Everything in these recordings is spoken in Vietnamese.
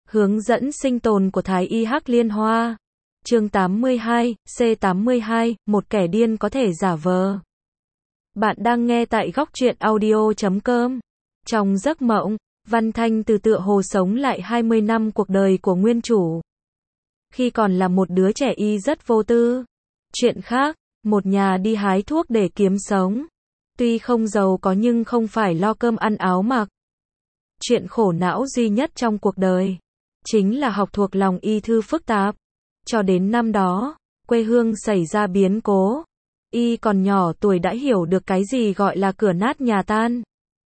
Hướng dẫn sinh tồn của Thái Y Hắc Liên Hoa. Chương 82, C82, một kẻ điên có thể giả vờ. Bạn đang nghe tại góc truyện audio.com. Trong giấc mộng, Văn Thanh Từ tựa hồ sống lại 20 năm cuộc đời của nguyên chủ. Khi còn là một đứa trẻ y rất vô tư. Chuyện khác, một nhà đi hái thuốc để kiếm sống. Tuy không giàu có nhưng không phải lo cơm ăn áo mặc. Chuyện khổ não duy nhất trong cuộc đời chính là học thuộc lòng y thư phức tạp. Cho đến năm đó, quê hương xảy ra biến cố. Y còn nhỏ tuổi đã hiểu được cái gì gọi là cửa nát nhà tan.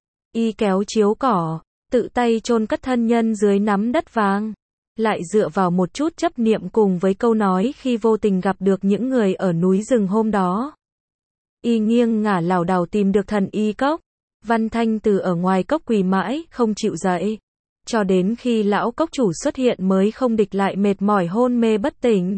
Y kéo chiếu cỏ, tự tay chôn cất thân nhân dưới nắm đất vàng. Lại dựa vào một chút chấp niệm cùng với câu nói khi vô tình gặp được những người ở núi rừng hôm đó. Y nghiêng ngả lảo đảo tìm được thần y cốc. Văn Thanh Từ ở ngoài cốc quỳ mãi, không chịu dậy. Cho đến khi lão cốc chủ xuất hiện mới không địch lại mệt mỏi hôn mê bất tỉnh.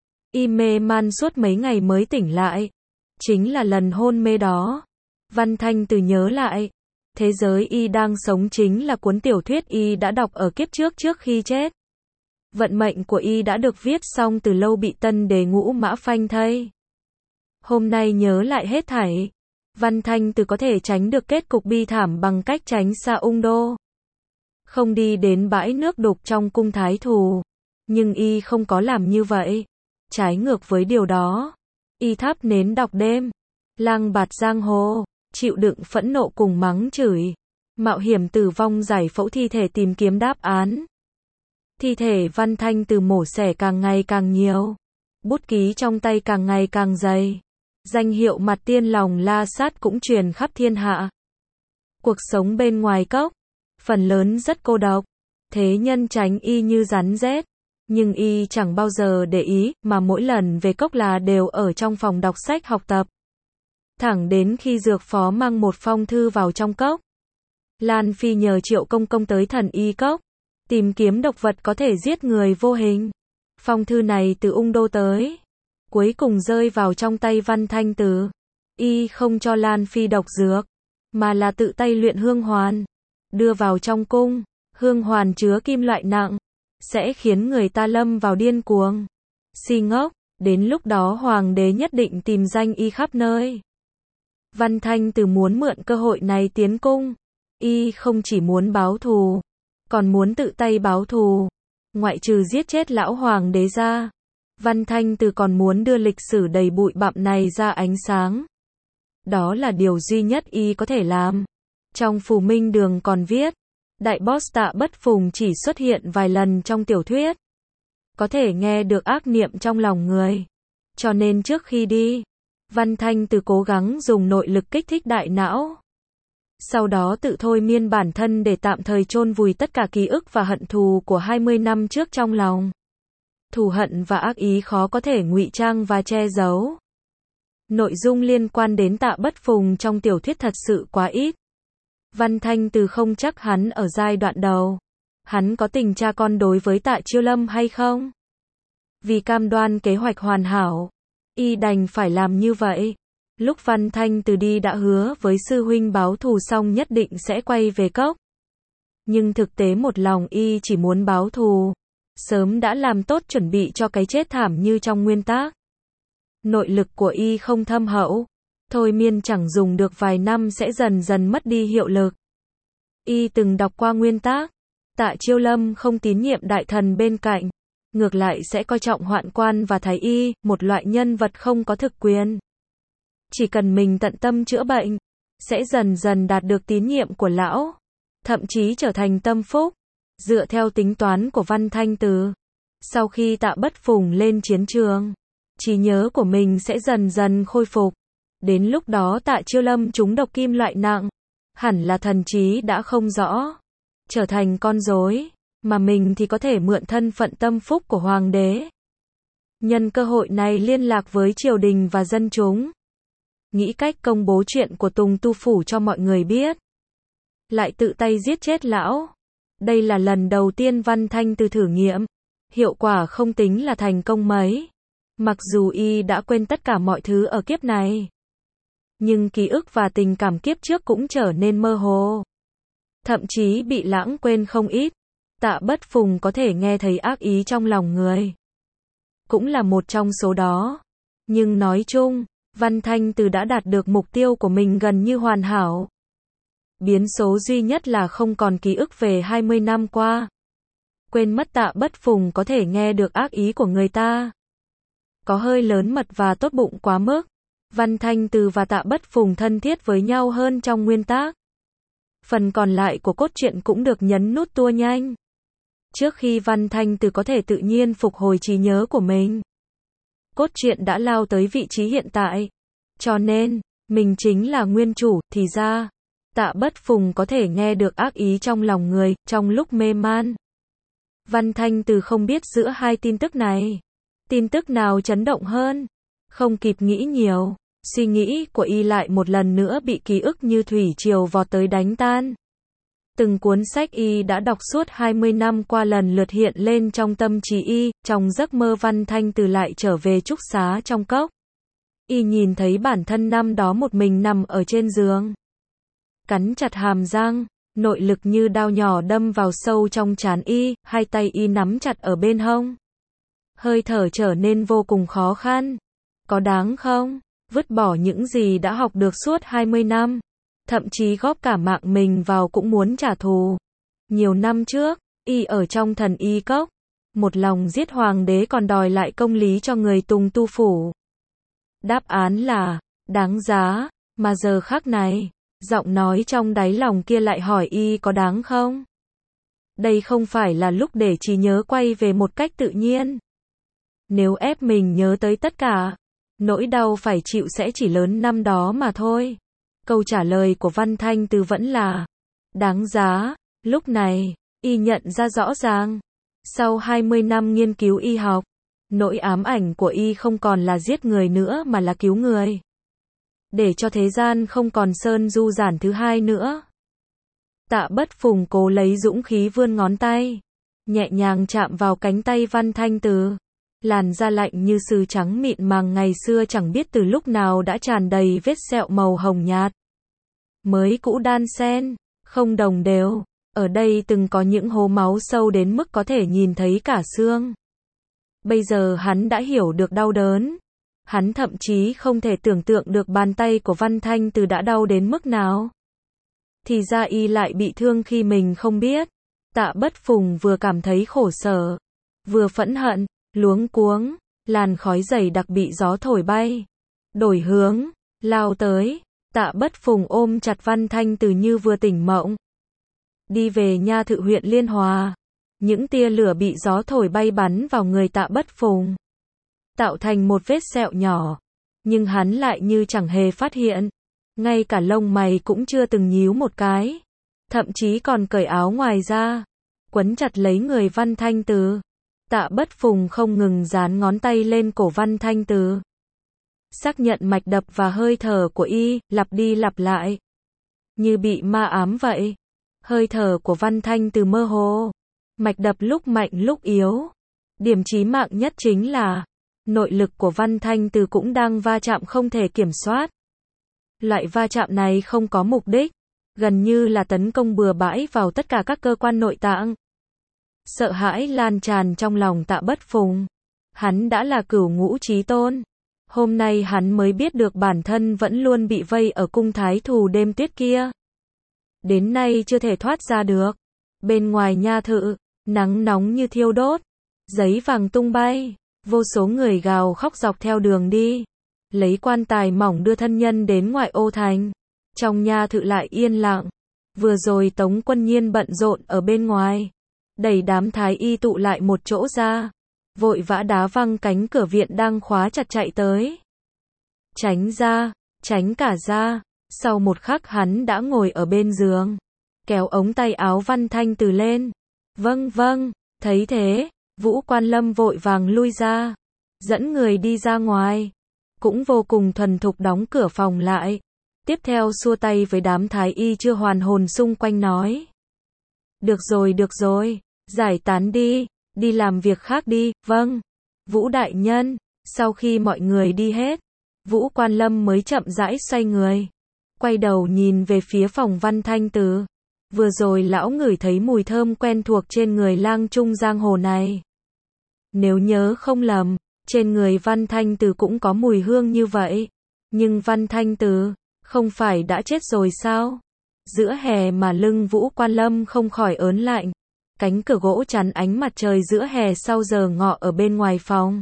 Y mê man suốt mấy ngày mới tỉnh lại. Chính là lần hôn mê đó. Văn Thanh Từ nhớ lại. Thế giới y đang sống chính là cuốn tiểu thuyết y đã đọc ở kiếp trước khi chết. Vận mệnh của y đã được viết xong từ lâu bị tân đế Ngũ Mã phanh thây. Hôm nay nhớ lại hết thảy. Văn Thanh Từ có thể tránh được kết cục bi thảm bằng cách tránh xa Ung Đô. Không đi đến bãi nước đục trong cung thái thù. Nhưng y không có làm như vậy. Trái ngược với điều đó, y thắp nến đọc đêm, lang bạt giang hồ, chịu đựng phẫn nộ cùng mắng chửi, mạo hiểm tử vong giải phẫu thi thể tìm kiếm đáp án. Thi thể Văn Thanh Từ mổ xẻ càng ngày càng nhiều, bút ký trong tay càng ngày càng dày. Danh hiệu mặt tiên lòng la sát cũng truyền khắp thiên hạ. Cuộc sống bên ngoài cốc, phần lớn rất cô độc. Thế nhân tránh y như rắn rết. Nhưng y chẳng bao giờ để ý, mà mỗi lần về cốc là đều ở trong phòng đọc sách học tập. Thẳng đến khi dược phó mang một phong thư vào trong cốc. Lan Phi nhờ Triệu Công Công tới thần y cốc, tìm kiếm độc vật có thể giết người vô hình. Phong thư này từ Ung Đô tới, cuối cùng rơi vào trong tay Văn Thanh Từ. Y không cho Lan Phi độc dược, mà là tự tay luyện hương hoàn, đưa vào trong cung. Hương hoàn chứa kim loại nặng, sẽ khiến người ta lâm vào điên cuồng. Si ngốc, đến lúc đó hoàng đế nhất định tìm danh y khắp nơi. Văn Thanh Từ muốn mượn cơ hội này tiến cung. Y không chỉ muốn báo thù, còn muốn tự tay báo thù. Ngoại trừ giết chết lão hoàng đế ra, Văn Thanh Từ còn muốn đưa lịch sử đầy bụi bặm này ra ánh sáng. Đó là điều duy nhất y có thể làm. Trong Phù Minh Đường còn viết, đại boss Tạ Bất Phùng chỉ xuất hiện vài lần trong tiểu thuyết. Có thể nghe được ác niệm trong lòng người. Cho nên trước khi đi, Văn Thanh Từ cố gắng dùng nội lực kích thích đại não. Sau đó tự thôi miên bản thân để tạm thời chôn vùi tất cả ký ức và hận thù của 20 năm trước trong lòng. Thù hận và ác ý khó có thể ngụy trang và che giấu. Nội dung liên quan đến Tạ Bất Phùng trong tiểu thuyết thật sự quá ít. Văn Thanh Từ không chắc hắn ở giai đoạn đầu, hắn có tình cha con đối với Tạ Chiêu Lâm hay không. Vì cam đoan kế hoạch hoàn hảo, y đành phải làm như vậy. Lúc Văn Thanh Từ đi đã hứa với sư huynh báo thù xong nhất định sẽ quay về cốc. Nhưng thực tế một lòng y chỉ muốn báo thù, sớm đã làm tốt chuẩn bị cho cái chết thảm như trong nguyên tác. Nội lực của y không thâm hậu, thôi miên chẳng dùng được vài năm sẽ dần dần mất đi hiệu lực. Y từng đọc qua nguyên tác, Tạ Chiêu Lâm không tín nhiệm đại thần bên cạnh, ngược lại sẽ coi trọng hoạn quan và thái y, một loại nhân vật không có thực quyền. Chỉ cần mình tận tâm chữa bệnh, sẽ dần dần đạt được tín nhiệm của lão, thậm chí trở thành tâm phúc. Dựa theo tính toán của Văn Thanh Từ, sau khi Tạ Bất Phùng lên chiến trường, trí nhớ của mình sẽ dần dần khôi phục. Đến lúc đó Tạ Chiêu Lâm trúng độc kim loại nặng, hẳn là thần trí đã không rõ, trở thành con rối, mà mình thì có thể mượn thân phận tâm phúc của hoàng đế. Nhân cơ hội này liên lạc với triều đình và dân chúng, nghĩ cách công bố chuyện của Tùng Tu Phủ cho mọi người biết. Lại tự tay giết chết lão. Đây là lần đầu tiên Văn Thanh Từ thử nghiệm. Hiệu quả không tính là thành công mấy. Mặc dù y đã quên tất cả mọi thứ ở kiếp này, nhưng ký ức và tình cảm kiếp trước cũng trở nên mơ hồ. Thậm chí bị lãng quên không ít. Tạ Bất Phùng có thể nghe thấy ác ý trong lòng người. Cũng là một trong số đó. Nhưng nói chung, Văn Thanh Từ đã đạt được mục tiêu của mình gần như hoàn hảo. Biến số duy nhất là không còn ký ức về 20 năm qua. Quên mất Tạ Bất Phùng có thể nghe được ác ý của người ta. Có hơi lớn mật và tốt bụng quá mức. Văn Thanh Từ và Tạ Bất Phùng thân thiết với nhau hơn trong nguyên tác. Phần còn lại của cốt truyện cũng được nhấn nút tua nhanh. Trước khi Văn Thanh Từ có thể tự nhiên phục hồi trí nhớ của mình, cốt truyện đã lao tới vị trí hiện tại. Cho nên, mình chính là nguyên chủ, thì ra, Tạ Bất Phùng có thể nghe được ác ý trong lòng người, trong lúc mê man. Văn Thanh Từ không biết giữa hai tin tức này, tin tức nào chấn động hơn. Không kịp nghĩ nhiều, suy nghĩ của y lại một lần nữa bị ký ức như thủy triều vọt tới đánh tan. Từng cuốn sách y đã đọc suốt 20 năm qua lần lượt hiện lên trong tâm trí y, trong giấc mơ Văn Thanh Từ lại trở về trúc xá trong cốc. Y nhìn thấy bản thân năm đó một mình nằm ở trên giường. Cắn chặt hàm răng, nội lực như đao nhỏ đâm vào sâu trong trán y, hai tay y nắm chặt ở bên hông. Hơi thở trở nên vô cùng khó khăn. Có đáng không? Vứt bỏ những gì đã học được suốt 20 năm. Thậm chí góp cả mạng mình vào cũng muốn trả thù. Nhiều năm trước, y ở trong Thần Y Cốc. Một lòng giết hoàng đế còn đòi lại công lý cho người Tùng Tu Phủ. Đáp án là, đáng giá. Mà giờ khắc này, giọng nói trong đáy lòng kia lại hỏi y có đáng không? Đây không phải là lúc để trí nhớ quay về một cách tự nhiên. Nếu ép mình nhớ tới tất cả, nỗi đau phải chịu sẽ chỉ lớn năm đó mà thôi. Câu trả lời của Văn Thanh Từ vẫn là đáng giá. Lúc này, y nhận ra rõ ràng. Sau 20 năm nghiên cứu y học, nỗi ám ảnh của y không còn là giết người nữa mà là cứu người. Để cho thế gian không còn sơn du giản thứ hai nữa. Tạ Bất Phùng cố lấy dũng khí vươn ngón tay, nhẹ nhàng chạm vào cánh tay Văn Thanh Từ. Làn da lạnh như sứ trắng mịn màng ngày xưa chẳng biết từ lúc nào đã tràn đầy vết sẹo màu hồng nhạt. Mới cũ đan xen, không đồng đều. Ở đây từng có những hố máu sâu đến mức có thể nhìn thấy cả xương. Bây giờ hắn đã hiểu được đau đớn. Hắn thậm chí không thể tưởng tượng được bàn tay của Văn Thanh Từ đã đau đến mức nào. Thì ra y lại bị thương khi mình không biết. Tạ Bất Phùng vừa cảm thấy khổ sở, vừa phẫn hận, luống cuống, làn khói dày đặc bị gió thổi bay. Đổi hướng, lao tới. Tạ Bất Phùng ôm chặt Văn Thanh Từ như vừa tỉnh mộng. Đi về Nha Thự huyện Liên Hòa. Những tia lửa bị gió thổi bay bắn vào người Tạ Bất Phùng, tạo thành một vết sẹo nhỏ. Nhưng hắn lại như chẳng hề phát hiện. Ngay cả lông mày cũng chưa từng nhíu một cái. Thậm chí còn cởi áo ngoài ra, quấn chặt lấy người Văn Thanh Từ. Tạ Bất Phùng không ngừng dán ngón tay lên cổ Văn Thanh Từ, xác nhận mạch đập và hơi thở của y, lặp đi lặp lại. Như bị ma ám vậy. Hơi thở của Văn Thanh Từ mơ hồ. Mạch đập lúc mạnh lúc yếu. Điểm chí mạng nhất chính là, nội lực của Văn Thanh Từ cũng đang va chạm không thể kiểm soát. Loại va chạm này không có mục đích, gần như là tấn công bừa bãi vào tất cả các cơ quan nội tạng. Sợ hãi lan tràn trong lòng Tạ Bất Phùng. Hắn đã là cửu ngũ chí tôn. Hôm nay hắn mới biết được bản thân vẫn luôn bị vây ở cung thái thù đêm tuyết kia. Đến nay chưa thể thoát ra được. Bên ngoài Nha Thự, nắng nóng như thiêu đốt. Giấy vàng tung bay. Vô số người gào khóc dọc theo đường đi. Lấy quan tài mỏng đưa thân nhân đến ngoại ô thành. Trong Nha Thự lại yên lặng. Vừa rồi Tống Quân Nhiên bận rộn ở bên ngoài, đẩy đám thái y tụ lại một chỗ ra, vội vã đá văng cánh cửa viện đang khóa chặt chạy tới. Tránh ra, tránh cả ra. Sau một khắc hắn đã ngồi ở bên giường, kéo ống tay áo Văn Thanh Từ lên. Vâng vâng. Thấy thế, Vũ Quan Lâm vội vàng lui ra, dẫn người đi ra ngoài, cũng vô cùng thuần thục đóng cửa phòng lại. Tiếp theo xua tay với đám thái y chưa hoàn hồn xung quanh nói. Được rồi, giải tán đi, đi làm việc khác đi. Vâng, Vũ đại nhân. Sau khi mọi người đi hết, Vũ Quan Lâm mới chậm rãi xoay người, quay đầu nhìn về phía phòng Văn Thanh Từ. Vừa rồi lão ngửi thấy mùi thơm quen thuộc trên người lang trung giang hồ này. Nếu nhớ không lầm, trên người Văn Thanh Từ cũng có mùi hương như vậy. Nhưng Văn Thanh Từ, không phải đã chết rồi sao? Giữa hè mà lưng Vũ Quan Lâm không khỏi ớn lạnh. Cánh cửa gỗ chắn ánh mặt trời giữa hè sau giờ ngọ ở bên ngoài phòng.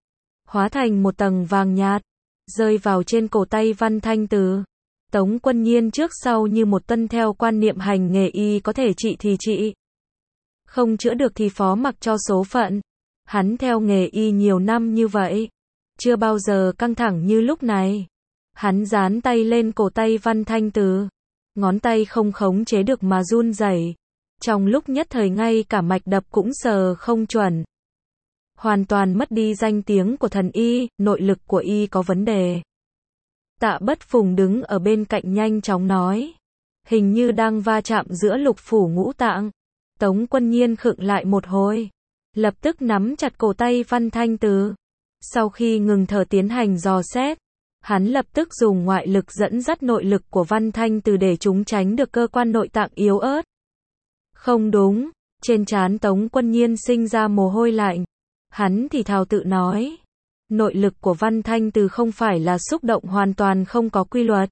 Hóa thành một tầng vàng nhạt, rơi vào trên cổ tay Văn Thanh Từ. Tống Quân Nhiên trước sau như một tuân theo quan niệm hành nghề y có thể trị thì trị. Không chữa được thì phó mặc cho số phận. Hắn theo nghề y nhiều năm như vậy. Chưa bao giờ căng thẳng như lúc này. Hắn dán tay lên cổ tay Văn Thanh Từ. Ngón tay không khống chế được mà run rẩy. Trong lúc nhất thời ngay cả mạch đập cũng sờ không chuẩn. Hoàn toàn mất đi danh tiếng của thần y, nội lực của y có vấn đề. Tạ Bất Phùng đứng ở bên cạnh nhanh chóng nói. Hình như đang va chạm giữa lục phủ ngũ tạng. Tống Quân Nhiên khựng lại một hồi. Lập tức nắm chặt cổ tay Văn Thanh Từ. Sau khi ngừng thở tiến hành dò xét, hắn lập tức dùng ngoại lực dẫn dắt nội lực của Văn Thanh Từ để chúng tránh được cơ quan nội tạng yếu ớt. Không đúng, trên trán Tống Quân Nhiên sinh ra mồ hôi lạnh. Hắn thì thào tự nói. Nội lực của Văn Thanh Từ không phải là xúc động hoàn toàn không có quy luật.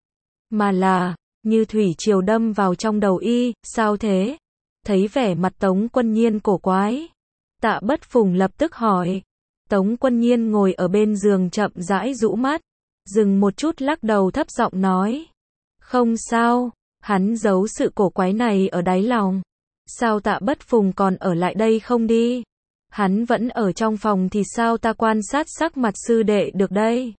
Mà là, như thủy triều đâm vào trong đầu y, sao thế? Thấy vẻ mặt Tống Quân Nhiên cổ quái. Tạ Bất Phùng lập tức hỏi. Tống Quân Nhiên ngồi ở bên giường chậm rãi rũ mắt. Dừng một chút lắc đầu thấp giọng nói. Không sao, hắn giấu sự cổ quái này ở đáy lòng. Sao Tạ Bất Phùng còn ở lại đây không đi? Hắn vẫn ở trong phòng thì sao ta quan sát sắc mặt sư đệ được đây?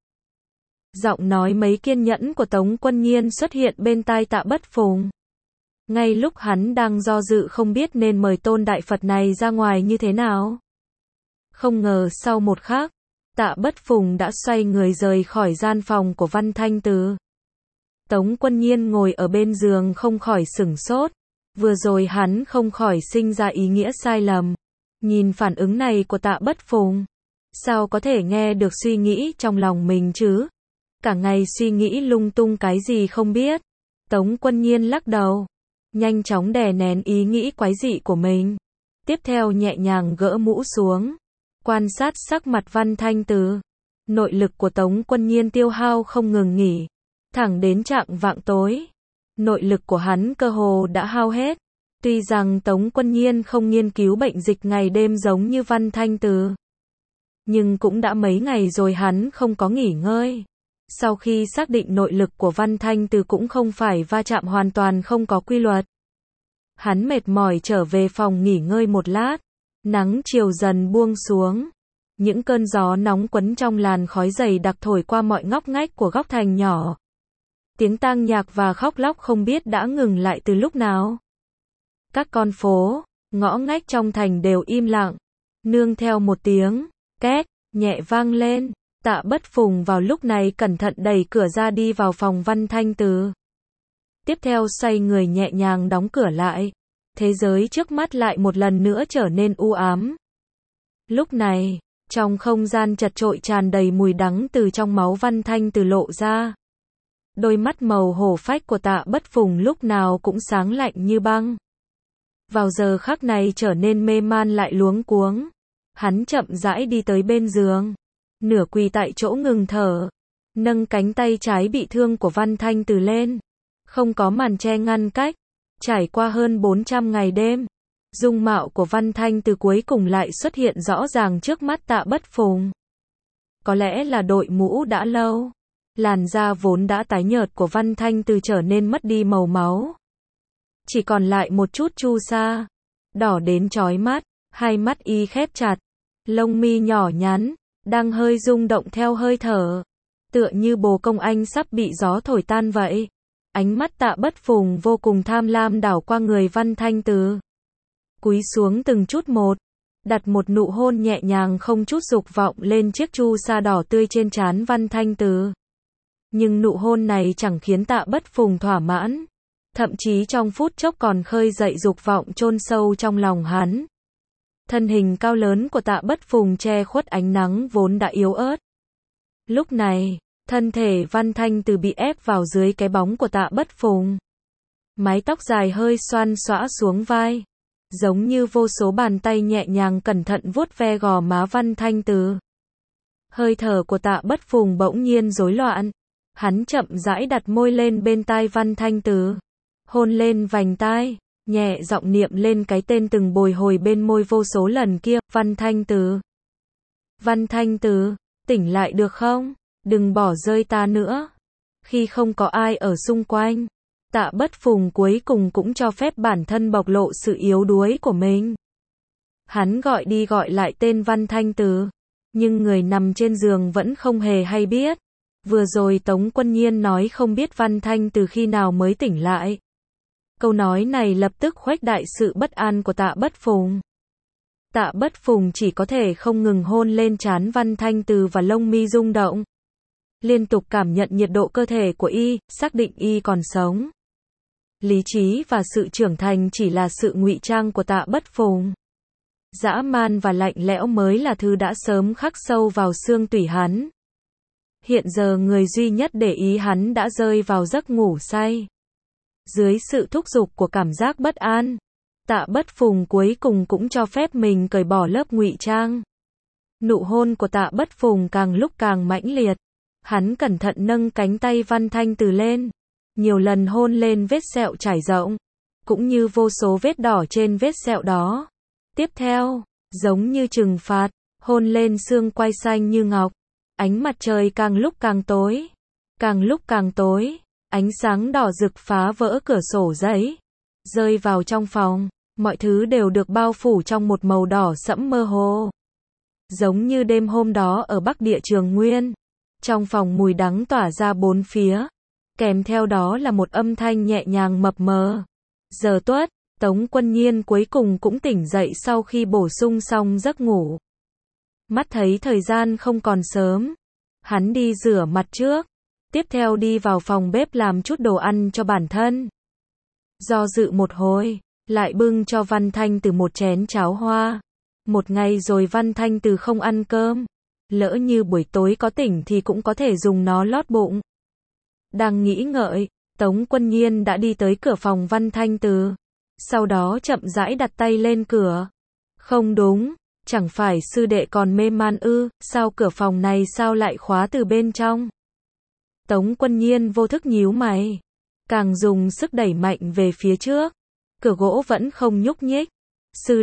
Giọng nói mấy kiên nhẫn của Tống Quân Nhiên xuất hiện bên tai Tạ Bất Phùng. Ngay lúc hắn đang do dự không biết nên mời tôn đại Phật này ra ngoài như thế nào. Không ngờ sau một khắc, Tạ Bất Phùng đã xoay người rời khỏi gian phòng của Văn Thanh Từ. Tống Quân Nhiên ngồi ở bên giường không khỏi sửng sốt. Vừa rồi hắn không khỏi sinh ra ý nghĩa sai lầm. Nhìn phản ứng này của Tạ Bất Phùng, sao có thể nghe được suy nghĩ trong lòng mình chứ? Cả ngày suy nghĩ lung tung cái gì không biết. Tống Quân Nhiên lắc đầu, nhanh chóng đè nén ý nghĩ quái dị của mình. Tiếp theo nhẹ nhàng gỡ mũ xuống, quan sát sắc mặt Văn Thanh Từ. Nội lực của Tống Quân Nhiên tiêu hao không ngừng nghỉ, thẳng đến chạng vạng tối. Nội lực của hắn cơ hồ đã hao hết. Tuy rằng Tống Quân Nhiên không nghiên cứu bệnh dịch ngày đêm giống như Văn Thanh Từ, nhưng cũng đã mấy ngày rồi hắn không có nghỉ ngơi. Sau khi xác định nội lực của Văn Thanh Từ cũng không phải va chạm hoàn toàn không có quy luật, hắn mệt mỏi trở về phòng nghỉ ngơi một lát. Nắng chiều dần buông xuống. Những cơn gió nóng quấn trong làn khói dày đặc thổi qua mọi ngóc ngách của góc thành nhỏ. Tiếng tang nhạc và khóc lóc không biết đã ngừng lại từ lúc nào. Các con phố, ngõ ngách trong thành đều im lặng. Nương theo một tiếng két nhẹ vang lên, Tạ Bất Phùng vào lúc này cẩn thận đẩy cửa ra đi vào phòng Văn Thanh Từ. Tiếp theo xoay người nhẹ nhàng đóng cửa lại. Thế giới trước mắt lại một lần nữa trở nên u ám. Lúc này, trong không gian chật chội tràn đầy mùi đắng từ trong máu Văn Thanh Từ lộ ra. Đôi mắt màu hổ phách của Tạ Bất Phùng lúc nào cũng sáng lạnh như băng. Vào giờ khắc này trở nên mê man lại luống cuống. Hắn chậm rãi đi tới bên giường, nửa quỳ tại chỗ ngừng thở, nâng cánh tay trái bị thương của Văn Thanh Từ lên. Không có màn che ngăn cách, trải qua hơn 400 ngày đêm, dung mạo của Văn Thanh Từ cuối cùng lại xuất hiện rõ ràng trước mắt Tạ Bất Phùng. Có lẽ là đội mũ đã lâu, làn da vốn đã tái nhợt của Văn Thanh Từ trở nên mất đi màu máu. Chỉ còn lại một chút chu sa, đỏ đến chói mắt, hai mắt y khép chặt, lông mi nhỏ nhắn, đang hơi rung động theo hơi thở, tựa như bồ công anh sắp bị gió thổi tan vậy. Ánh mắt Tạ Bất Phùng vô cùng tham lam đảo qua người Văn Thanh Từ. Cúi xuống từng chút một, đặt một nụ hôn nhẹ nhàng không chút dục vọng lên chiếc chu sa đỏ tươi trên trán Văn Thanh Từ. Nhưng nụ hôn này chẳng khiến Tạ Bất Phùng thỏa mãn. Thậm chí trong phút chốc còn khơi dậy dục vọng chôn sâu trong lòng hắn. Thân hình cao lớn của Tạ Bất Phùng che khuất ánh nắng vốn đã yếu ớt. Lúc này, thân thể Văn Thanh Từ bị ép vào dưới cái bóng của Tạ Bất Phùng. Mái tóc dài hơi xoăn xõa xuống vai, giống như vô số bàn tay nhẹ nhàng cẩn thận vuốt ve gò má Văn Thanh Từ. Hơi thở của Tạ Bất Phùng bỗng nhiên rối loạn. Hắn chậm rãi đặt môi lên bên tai Văn Thanh Từ, hôn lên vành tai, nhẹ giọng niệm lên cái tên từng bồi hồi bên môi vô số lần kia, Văn Thanh Từ. Văn Thanh Từ, tỉnh lại được không? Đừng bỏ rơi ta nữa. Khi không có ai ở xung quanh, Tạ Bất Phùng cuối cùng cũng cho phép bản thân bộc lộ sự yếu đuối của mình. Hắn gọi đi gọi lại tên Văn Thanh Từ, nhưng người nằm trên giường vẫn không hề hay biết. Vừa rồi Tống Quân Nhiên nói không biết Văn Thanh Từ khi nào mới tỉnh lại. Câu nói này lập tức khuếch đại sự bất an của Tạ Bất Phùng. Tạ Bất Phùng chỉ có thể không ngừng hôn lên trán Văn Thanh Từ và lông mi rung động. Liên tục cảm nhận nhiệt độ cơ thể của y, xác định y còn sống. Lý trí và sự trưởng thành chỉ là sự ngụy trang của Tạ Bất Phùng. Dã man và lạnh lẽo mới là thứ đã sớm khắc sâu vào xương tủy hắn. Hiện giờ người duy nhất để ý hắn đã rơi vào giấc ngủ say. Dưới sự thúc giục của cảm giác bất an, Tạ Bất Phùng cuối cùng cũng cho phép mình cởi bỏ lớp ngụy trang. Nụ hôn của Tạ Bất Phùng càng lúc càng mãnh liệt. Hắn cẩn thận nâng cánh tay Văn Thanh Từ lên, nhiều lần hôn lên vết sẹo trải rộng, cũng như vô số vết đỏ trên vết sẹo đó. Tiếp theo, giống như trừng phạt, hôn lên xương quai xanh như ngọc. Ánh mặt trời càng lúc càng tối. Càng lúc càng tối, ánh sáng đỏ rực phá vỡ cửa sổ giấy, rơi vào trong phòng. Mọi thứ đều được bao phủ trong một màu đỏ sẫm mơ hồ. Giống như đêm hôm đó ở Bắc Địa Trường Nguyên. Trong phòng mùi đắng tỏa ra bốn phía. Kèm theo đó là một âm thanh nhẹ nhàng mập mờ. Giờ tuất, Tống Quân Nhiên cuối cùng cũng tỉnh dậy sau khi bổ sung xong giấc ngủ. Mắt thấy thời gian không còn sớm. Hắn đi rửa mặt trước. Tiếp theo đi vào phòng bếp làm chút đồ ăn cho bản thân. Do dự một hồi, lại bưng cho Văn Thanh Từ một chén cháo hoa. Một ngày rồi Văn Thanh Từ không ăn cơm. Lỡ như buổi tối có tỉnh thì cũng có thể dùng nó lót bụng. Đang nghĩ ngợi, Tống Quân Nhiên đã đi tới cửa phòng Văn Thanh Từ. Sau đó chậm rãi đặt tay lên cửa. Không đúng, chẳng phải sư đệ còn mê man ư, sao cửa phòng này sao lại khóa từ bên trong? Tống Quân Nhiên vô thức nhíu mày. Càng dùng sức đẩy mạnh về phía trước. Cửa gỗ vẫn không nhúc nhích. Sư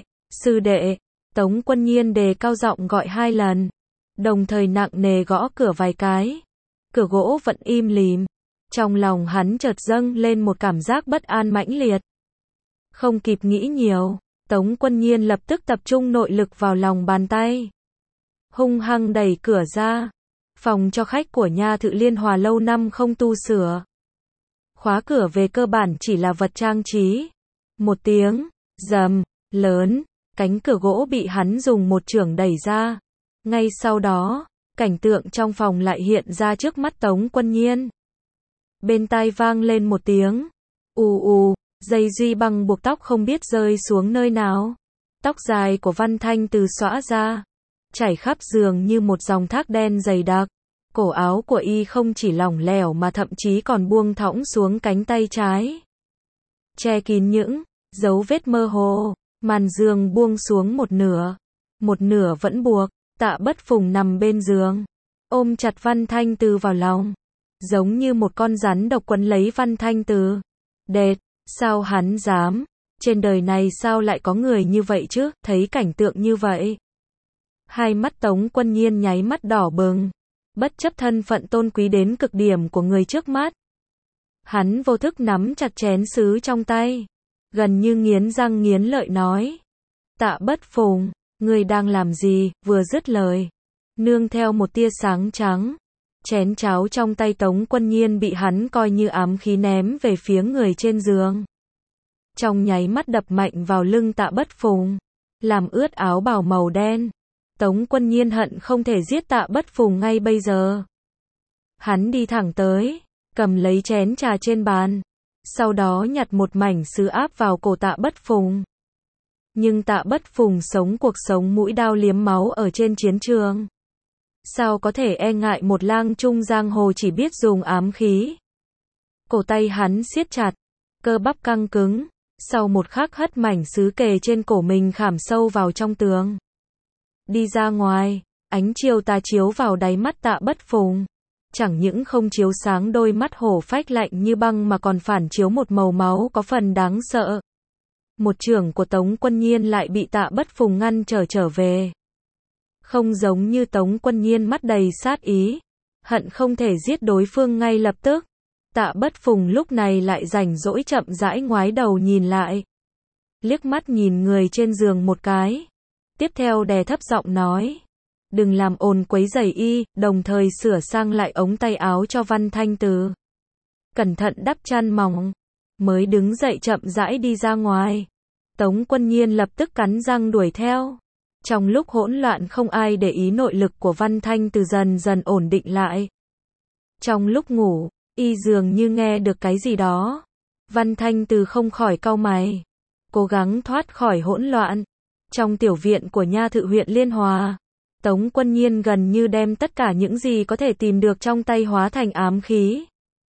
đệ, Tống Quân Nhiên đề cao giọng gọi 2 lần. Đồng thời nặng nề gõ cửa vài cái. Cửa gỗ vẫn im lìm. Trong lòng hắn chợt dâng lên một cảm giác bất an mãnh liệt. Không kịp nghĩ nhiều, Tống Quân Nhiên lập tức tập trung nội lực vào lòng bàn tay. Hung hăng đẩy cửa ra. Phòng cho khách của Nha Thự Liên Hòa lâu năm không tu sửa. Khóa cửa về cơ bản chỉ là vật trang trí. Một tiếng rầm lớn, cánh cửa gỗ bị hắn dùng một chưởng đẩy ra. Ngay sau đó, cảnh tượng trong phòng lại hiện ra trước mắt Tống Quân Nhiên. Bên tai vang lên một tiếng dây duy băng buộc tóc không biết rơi xuống nơi nào. Tóc dài của Văn Thanh Từ xõa ra, chảy khắp giường như một dòng thác đen dày đặc. Cổ áo của y không chỉ lỏng lẻo mà thậm chí còn buông thõng xuống cánh tay trái, che kín những dấu vết mơ hồ. Màn giường buông xuống một nửa vẫn buộc. Tạ Bất Phùng nằm bên giường, ôm chặt Văn Thanh Từ vào lòng, giống như một con rắn độc quấn lấy Văn Thanh Từ. Đệt, sao hắn dám? Trên đời này sao lại có người như vậy chứ? Thấy cảnh tượng như vậy, hai mắt Tống Quân Nhiên nháy mắt đỏ bừng. Bất chấp thân phận tôn quý đến cực điểm của người trước mắt, hắn vô thức nắm chặt chén sứ trong tay, gần như nghiến răng nghiến lợi nói: Tạ Bất Phùng, ngươi đang làm gì? Vừa dứt lời, nương theo một tia sáng trắng, chén cháo trong tay Tống Quân Nhiên bị hắn coi như ám khí ném về phía người trên giường. Trong nháy mắt đập mạnh vào lưng Tạ Bất Phùng, làm ướt áo bào màu đen. Tống Quân Nhiên hận không thể giết Tạ Bất Phùng ngay bây giờ. Hắn đi thẳng tới, cầm lấy chén trà trên bàn, sau đó nhặt một mảnh sứ áp vào cổ Tạ Bất Phùng. Nhưng Tạ Bất Phùng sống cuộc sống mũi đao liếm máu ở trên chiến trường. Sao có thể e ngại một lang trung giang hồ chỉ biết dùng ám khí? Cổ tay hắn siết chặt, cơ bắp căng cứng, sau một khắc hất mảnh sứ kề trên cổ mình khảm sâu vào trong tường. Đi ra ngoài, ánh chiều tà chiếu vào đáy mắt Tạ Bất Phùng. Chẳng những không chiếu sáng đôi mắt hổ phách lạnh như băng mà còn phản chiếu một màu máu có phần đáng sợ. Một chưởng của Tống Quân Nhiên lại bị Tạ Bất Phùng ngăn trở về. Không giống như Tống Quân Nhiên mắt đầy sát ý, hận không thể giết đối phương ngay lập tức. Tạ Bất Phùng lúc này lại rảnh rỗi chậm rãi ngoái đầu nhìn lại. Liếc mắt nhìn người trên giường một cái. Tiếp theo đè thấp giọng nói. Đừng làm ồn quấy rầy y, đồng thời sửa sang lại ống tay áo cho Văn Thanh Từ. Cẩn thận đắp chăn mỏng. Mới đứng dậy chậm rãi đi ra ngoài. Tống Quân Nhiên lập tức cắn răng đuổi theo. Trong lúc hỗn loạn không ai để ý nội lực của Văn Thanh Từ dần dần ổn định lại. Trong lúc ngủ, y dường như nghe được cái gì đó. Văn Thanh Từ không khỏi cau mày. Cố gắng thoát khỏi hỗn loạn. Trong tiểu viện của nha thự huyện Liên Hòa, Tống Quân Nhiên gần như đem tất cả những gì có thể tìm được trong tay hóa thành ám khí.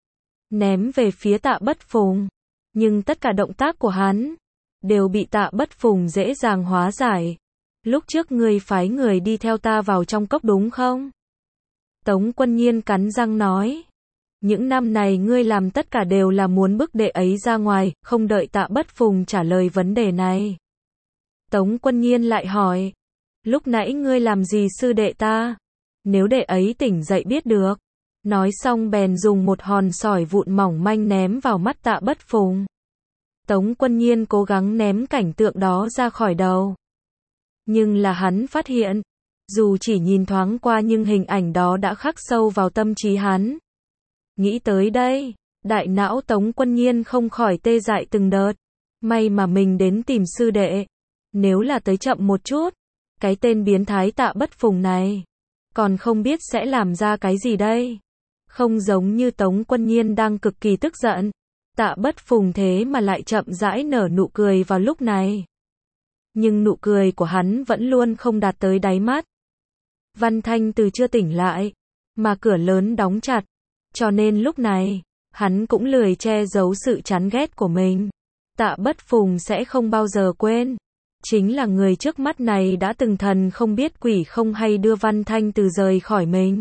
Ném về phía Tạ Bất Phùng. Nhưng tất cả động tác của hắn đều bị Tạ Bất Phùng dễ dàng hóa giải. Lúc trước ngươi phái người đi theo ta vào trong cốc đúng không? Tống Quân Nhiên cắn răng nói. Những năm này ngươi làm tất cả đều là muốn bức đệ ấy ra ngoài, không đợi Tạ Bất Phùng trả lời vấn đề này. Tống Quân Nhiên lại hỏi. Lúc nãy ngươi làm gì sư đệ ta? Nếu đệ ấy tỉnh dậy biết được. Nói xong bèn dùng một hòn sỏi vụn mỏng manh ném vào mắt Tạ Bất Phùng. Tống Quân Nhiên cố gắng ném cảnh tượng đó ra khỏi đầu. Nhưng là hắn phát hiện, dù chỉ nhìn thoáng qua nhưng hình ảnh đó đã khắc sâu vào tâm trí hắn. Nghĩ tới đây, đại não Tống Quân Nhiên không khỏi tê dại từng đợt. May mà mình đến tìm sư đệ. Nếu là tới chậm một chút, cái tên biến thái Tạ Bất Phùng này còn không biết sẽ làm ra cái gì đây. Không giống như Tống Quân Nhiên đang cực kỳ tức giận. Tạ Bất Phùng thế mà lại chậm rãi nở nụ cười vào lúc này. Nhưng nụ cười của hắn vẫn luôn không đạt tới đáy mắt. Văn Thanh Từ chưa tỉnh lại, mà cửa lớn đóng chặt. Cho nên lúc này, hắn cũng lười che giấu sự chán ghét của mình. Tạ Bất Phùng sẽ không bao giờ quên. Chính là người trước mắt này đã từng thần không biết quỷ không hay đưa Văn Thanh Từ rời khỏi mình.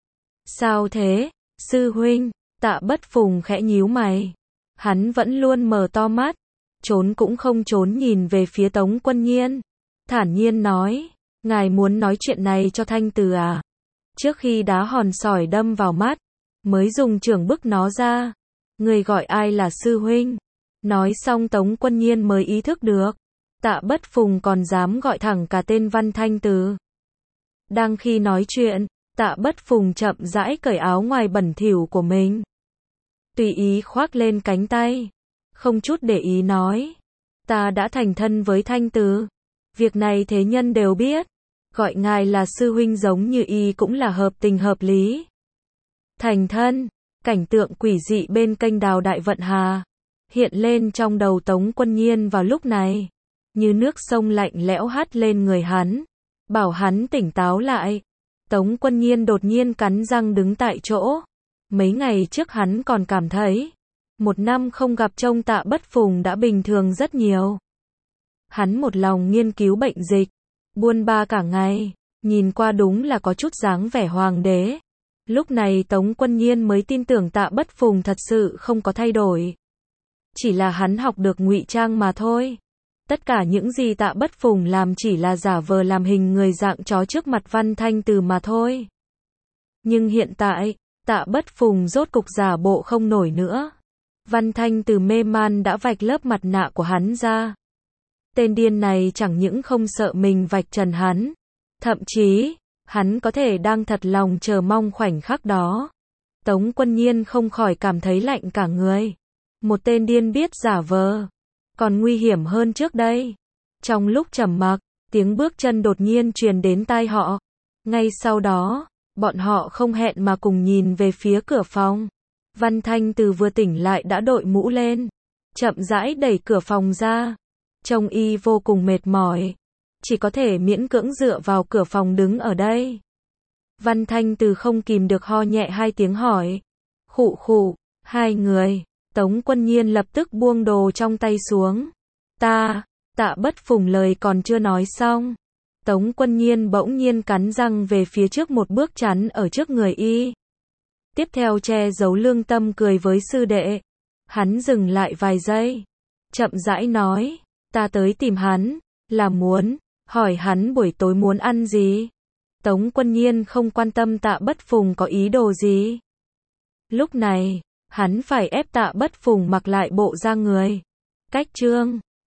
Sao thế, sư huynh? Tạ Bất Phùng khẽ nhíu mày. Hắn vẫn luôn mở to mắt, trốn cũng không trốn nhìn về phía Tống Quân Nhiên. Thản nhiên nói, ngài muốn nói chuyện này cho Thanh Từ à? Trước khi đá hòn sỏi đâm vào mắt, mới dùng chưởng bức nó ra. Người gọi ai là sư huynh? Nói xong Tống Quân Nhiên mới ý thức được. Tạ Bất Phùng còn dám gọi thẳng cả tên Văn Thanh Từ. Đang khi nói chuyện, Tạ Bất Phùng chậm rãi cởi áo ngoài bẩn thỉu của mình. Tùy ý khoác lên cánh tay. Không chút để ý nói. Ta đã thành thân với Thanh Từ. Việc này thế nhân đều biết. Gọi ngài là sư huynh giống như y cũng là hợp tình hợp lý. Thành thân. Cảnh tượng quỷ dị bên kênh đào Đại Vận Hà hiện lên trong đầu Tống Quân Nhiên vào lúc này. Như nước sông lạnh lẽo hắt lên người hắn. Bảo hắn tỉnh táo lại. Tống Quân Nhiên đột nhiên cắn răng đứng tại chỗ. Mấy ngày trước hắn còn cảm thấy, một năm không gặp trông Tạ Bất Phùng đã bình thường rất nhiều. Hắn một lòng nghiên cứu bệnh dịch, buôn ba cả ngày, nhìn qua đúng là có chút dáng vẻ hoàng đế. Lúc này Tống Quân Nhiên mới tin tưởng Tạ Bất Phùng thật sự không có thay đổi. Chỉ là hắn học được ngụy trang mà thôi. Tất cả những gì Tạ Bất Phùng làm chỉ là giả vờ làm hình người dạng chó trước mặt Văn Thanh Từ mà thôi. Nhưng hiện tại, Tạ Bất Phùng rốt cục giả bộ không nổi nữa. Văn Thanh Từ mê man đã vạch lớp mặt nạ của hắn ra. Tên điên này chẳng những không sợ mình vạch trần hắn, thậm chí, hắn có thể đang thật lòng chờ mong khoảnh khắc đó. Tống Quân Nhiên không khỏi cảm thấy lạnh cả người. Một tên điên biết giả vờ, còn nguy hiểm hơn trước đây. Trong lúc trầm mặc, tiếng bước chân đột nhiên truyền đến tai họ. Ngay sau đó, bọn họ không hẹn mà cùng nhìn về phía cửa phòng. Văn Thanh Từ vừa tỉnh lại đã đội mũ lên, chậm rãi đẩy cửa phòng ra. Trông y vô cùng mệt mỏi, chỉ có thể miễn cưỡng dựa vào cửa phòng đứng ở đây. Văn Thanh Từ không kìm được ho nhẹ hai tiếng hỏi. Khụ khụ, hai người. Tống Quân Nhiên lập tức buông đồ trong tay xuống. Tạ Bất Phùng lời còn chưa nói xong. Tống Quân Nhiên bỗng nhiên cắn răng về phía trước một bước chắn ở trước người y. Tiếp theo che giấu lương tâm cười với sư đệ. Hắn dừng lại vài giây. Chậm rãi nói, ta tới tìm hắn, là muốn hỏi hắn buổi tối muốn ăn gì. Tống Quân Nhiên không quan tâm Tạ Bất Phùng có ý đồ gì. Lúc này, hắn phải ép Tạ Bất Phùng mặc lại bộ da người. Cách chương